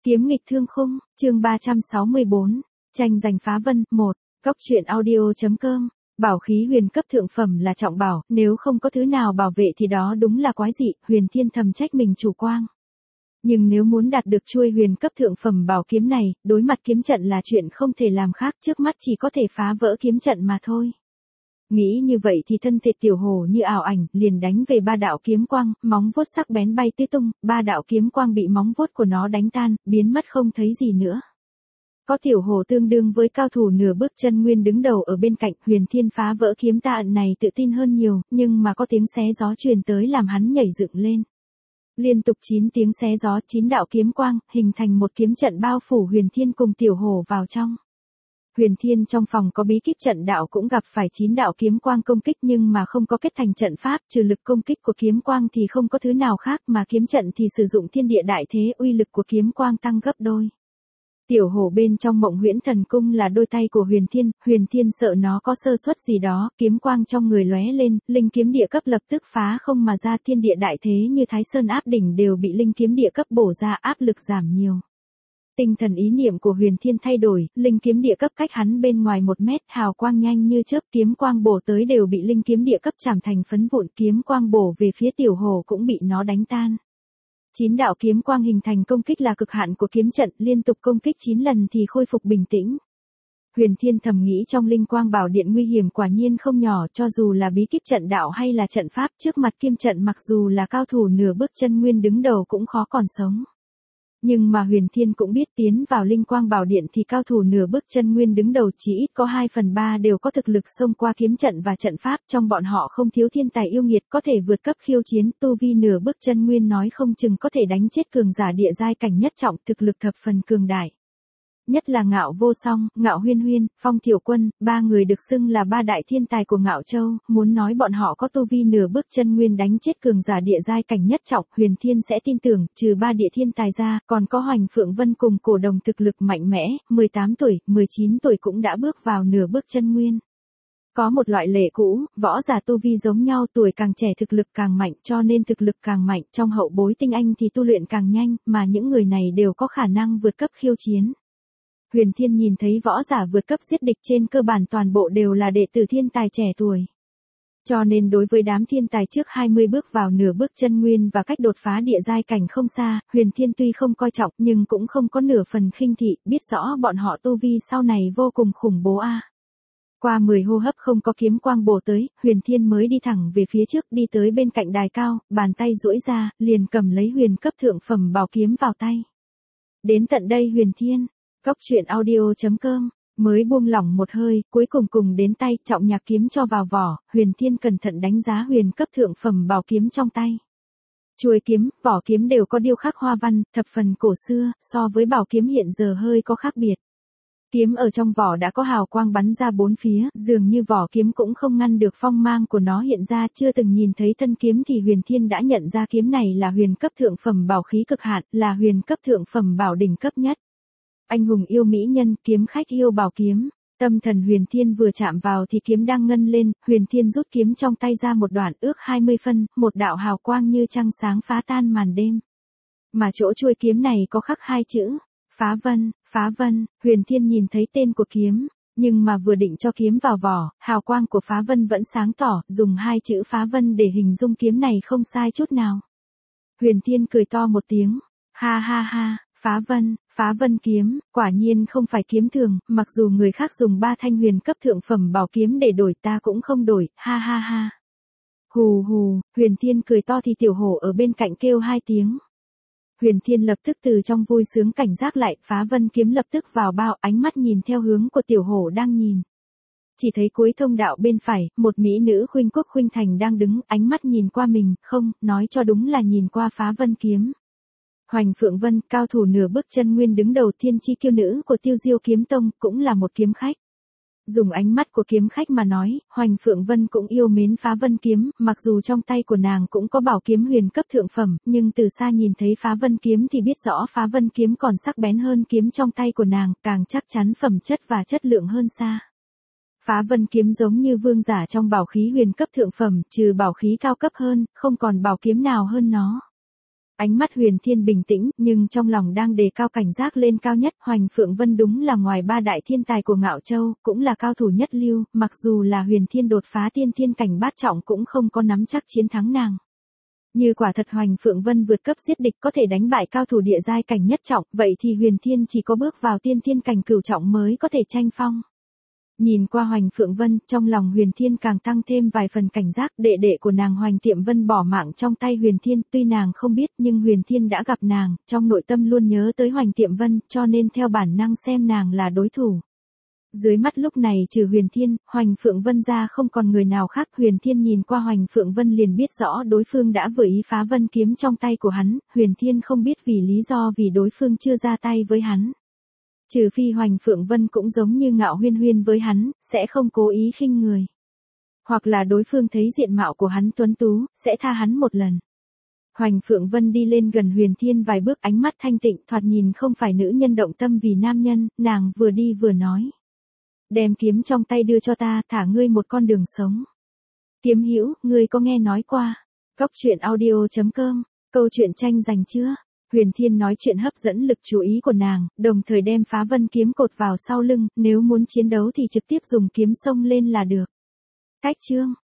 Kiếm nghịch thương khung, chương 364, tranh giành phá vân, 1, góc truyện audio.com, bảo khí huyền cấp thượng phẩm là trọng bảo, nếu không có thứ nào bảo vệ thì đó đúng là quái dị, Huyền Thiên thầm trách mình chủ quang. Nhưng nếu muốn đạt được chuôi huyền cấp thượng phẩm bảo kiếm này, đối mặt kiếm trận là chuyện không thể làm khác, trước mắt chỉ có thể phá vỡ kiếm trận mà thôi. Nghĩ như vậy thì thân thể tiểu hồ như ảo ảnh, liền đánh về ba đạo kiếm quang, móng vuốt sắc bén bay tứ tung, ba đạo kiếm quang bị móng vuốt của nó đánh tan, biến mất không thấy gì nữa. Có tiểu hồ tương đương với cao thủ nửa bước chân nguyên đứng đầu ở bên cạnh, Huyền Thiên phá vỡ kiếm tạ ẩn này tự tin hơn nhiều, nhưng mà có tiếng xé gió truyền tới làm hắn nhảy dựng lên. Liên tục 9 tiếng xé gió, 9 đạo kiếm quang, hình thành một kiếm trận bao phủ Huyền Thiên cùng tiểu hồ vào trong. Huyền Thiên trong phòng có bí kíp trận đạo cũng gặp phải 9 đạo kiếm quang công kích nhưng mà không có kết thành trận pháp, trừ lực công kích của kiếm quang thì không có thứ nào khác, mà kiếm trận thì sử dụng thiên địa đại thế, uy lực của kiếm quang tăng gấp đôi. Tiểu hổ bên trong Mộng Huyễn Thần Cung là đôi tay của Huyền Thiên sợ nó có sơ suất gì đó, kiếm quang trong người lóe lên, linh kiếm địa cấp lập tức phá không mà ra, thiên địa đại thế như Thái Sơn áp đỉnh đều bị linh kiếm địa cấp bổ ra, áp lực giảm nhiều. Tinh thần ý niệm của Huyền Thiên thay đổi, linh kiếm địa cấp cách hắn bên ngoài 1 mét, hào quang nhanh như chớp, kiếm quang bổ tới đều bị linh kiếm địa cấp chảm thành phấn vụn, kiếm quang bổ về phía tiểu hồ cũng bị nó đánh tan. 9 đạo kiếm quang hình thành công kích là cực hạn của kiếm trận, liên tục công kích 9 lần thì khôi phục bình tĩnh. Huyền Thiên thầm nghĩ trong linh quang bảo điện nguy hiểm quả nhiên không nhỏ, cho dù là bí kíp trận đạo hay là trận pháp, trước mặt kiếm trận mặc dù là cao thủ nửa bước chân nguyên đứng đầu cũng khó còn sống. Nhưng mà Huyền Thiên cũng biết tiến vào linh quang bảo điện thì cao thủ nửa bước chân nguyên đứng đầu chỉ ít có 2/3 đều có thực lực xông qua kiếm trận và trận pháp, trong bọn họ không thiếu thiên tài yêu nghiệt có thể vượt cấp khiêu chiến, tu vi nửa bước chân nguyên nói không chừng có thể đánh chết cường giả địa giai cảnh nhất trọng, thực lực thập phần cường đại. Nhất là Ngạo Vô Song, Ngạo Huyên Huyên, Phong Thiểu Quân, 3 người được xưng là 3 đại thiên tài của Ngạo Châu, muốn nói bọn họ có tu vi nửa bước chân nguyên đánh chết cường giả địa giai cảnh nhất trọng, Huyền Thiên sẽ tin tưởng, trừ 3 địa thiên tài ra, còn có Hoành Phượng Vân cùng Cổ Đồng thực lực mạnh mẽ, 18 tuổi, 19 tuổi cũng đã bước vào nửa bước chân nguyên. Có một loại lệ cũ, võ giả tu vi giống nhau, tuổi càng trẻ thực lực càng mạnh, cho nên thực lực càng mạnh, trong hậu bối tinh anh thì tu luyện càng nhanh, mà những người này đều có khả năng vượt cấp khiêu chiến. Huyền Thiên nhìn thấy võ giả vượt cấp giết địch trên cơ bản toàn bộ đều là đệ tử thiên tài trẻ tuổi. Cho nên đối với đám thiên tài trước 20 bước vào nửa bước chân nguyên và cách đột phá địa giai cảnh không xa, Huyền Thiên tuy không coi trọng nhưng cũng không có nửa phần khinh thị, biết rõ bọn họ tu vi sau này vô cùng khủng bố a. Qua 10 hô hấp không có kiếm quang bổ tới, Huyền Thiên mới đi thẳng về phía trước, đi tới bên cạnh đài cao, bàn tay duỗi ra, liền cầm lấy huyền cấp thượng phẩm bảo kiếm vào tay. Đến tận đây Huyền Thiên, góc truyện audio.com, mới buông lỏng một hơi, cuối cùng đến tay, trọng nhạc kiếm cho vào vỏ, Huyền Thiên cẩn thận đánh giá huyền cấp thượng phẩm bảo kiếm trong tay. Chuôi kiếm, vỏ kiếm đều có điêu khắc hoa văn, thập phần cổ xưa, so với bảo kiếm hiện giờ hơi có khác biệt. Kiếm ở trong vỏ đã có hào quang bắn ra bốn phía, dường như vỏ kiếm cũng không ngăn được phong mang của nó hiện ra, chưa từng nhìn thấy thân kiếm thì Huyền Thiên đã nhận ra kiếm này là huyền cấp thượng phẩm bảo khí cực hạn, là huyền cấp thượng phẩm bảo đỉnh cấp nhất. Anh hùng yêu mỹ nhân, kiếm khách yêu bảo kiếm. Tâm thần Huyền Thiên vừa chạm vào thì kiếm đang ngân lên, Huyền Thiên rút kiếm trong tay ra một đoạn ước 20 phân, một đạo hào quang như trăng sáng phá tan màn đêm. Mà chỗ chuôi kiếm này có khắc 2 chữ, phá vân, Huyền Thiên nhìn thấy tên của kiếm, nhưng mà vừa định cho kiếm vào vỏ, hào quang của phá vân vẫn sáng tỏ, dùng 2 chữ phá vân để hình dung kiếm này không sai chút nào. Huyền Thiên cười to một tiếng, ha ha ha. Phá vân kiếm, quả nhiên không phải kiếm thường, mặc dù người khác dùng 3 thanh huyền cấp thượng phẩm bảo kiếm để đổi ta cũng không đổi, ha ha ha. Hù hù, Huyền Thiên cười to thì tiểu hổ ở bên cạnh kêu 2 tiếng. Huyền Thiên lập tức từ trong vui sướng cảnh giác lại, phá vân kiếm lập tức vào bao, ánh mắt nhìn theo hướng của tiểu hổ đang nhìn. Chỉ thấy cuối thông đạo bên phải, một mỹ nữ khuynh quốc khuynh thành đang đứng, ánh mắt nhìn qua mình, không, nói cho đúng là nhìn qua phá vân kiếm. Hoành Phượng Vân, cao thủ nửa bước chân nguyên đứng đầu, thiên chi kiêu nữ của Tiêu Diêu Kiếm Tông, cũng là một kiếm khách. Dùng ánh mắt của kiếm khách mà nói, Hoành Phượng Vân cũng yêu mến phá vân kiếm, mặc dù trong tay của nàng cũng có bảo kiếm huyền cấp thượng phẩm, nhưng từ xa nhìn thấy phá vân kiếm thì biết rõ phá vân kiếm còn sắc bén hơn kiếm trong tay của nàng, càng chắc chắn phẩm chất và chất lượng hơn xa. Phá vân kiếm giống như vương giả trong bảo khí huyền cấp thượng phẩm, trừ bảo khí cao cấp hơn, không còn bảo kiếm nào hơn nó. Ánh mắt Huyền Thiên bình tĩnh, nhưng trong lòng đang đề cao cảnh giác lên cao nhất. Hoành Phượng Vân đúng là ngoài ba đại thiên tài của Ngạo Châu, cũng là cao thủ nhất lưu, mặc dù là Huyền Thiên đột phá tiên thiên cảnh bát trọng cũng không có nắm chắc chiến thắng nàng. Như quả thật Hoành Phượng Vân vượt cấp giết địch có thể đánh bại cao thủ địa giai cảnh nhất trọng, vậy thì Huyền Thiên chỉ có bước vào tiên thiên cảnh cửu trọng mới có thể tranh phong. Nhìn qua Hoành Phượng Vân, trong lòng Huyền Thiên càng tăng thêm vài phần cảnh giác. Đệ đệ của nàng Hoành Tiệm Vân bỏ mạng trong tay Huyền Thiên, tuy nàng không biết nhưng Huyền Thiên đã gặp nàng, trong nội tâm luôn nhớ tới Hoành Tiệm Vân, cho nên theo bản năng xem nàng là đối thủ. Dưới mắt lúc này trừ Huyền Thiên, Hoành Phượng Vân ra không còn người nào khác. Huyền Thiên nhìn qua Hoành Phượng Vân liền biết rõ đối phương đã vừa ý phá vân kiếm trong tay của hắn. Huyền Thiên không biết vì lý do vì đối phương chưa ra tay với hắn. Trừ phi Hoành Phượng Vân cũng giống như Ngạo Huyên Huyên với hắn, sẽ không cố ý khinh người. Hoặc là đối phương thấy diện mạo của hắn tuấn tú, sẽ tha hắn một lần. Hoành Phượng Vân đi lên gần Huyền Thiên vài bước, ánh mắt thanh tịnh, thoạt nhìn không phải nữ nhân động tâm vì nam nhân. Nàng vừa đi vừa nói: đem kiếm trong tay đưa cho ta, thả ngươi một con đường sống. Kiếm hữu, ngươi có nghe nói qua Cốc Truyện Audio.com, câu chuyện tranh giành chưa? Huyền Thiên nói chuyện hấp dẫn lực chú ý của nàng, đồng thời đem phá vân kiếm cột vào sau lưng, nếu muốn chiến đấu thì trực tiếp dùng kiếm xông lên là được. Cách chương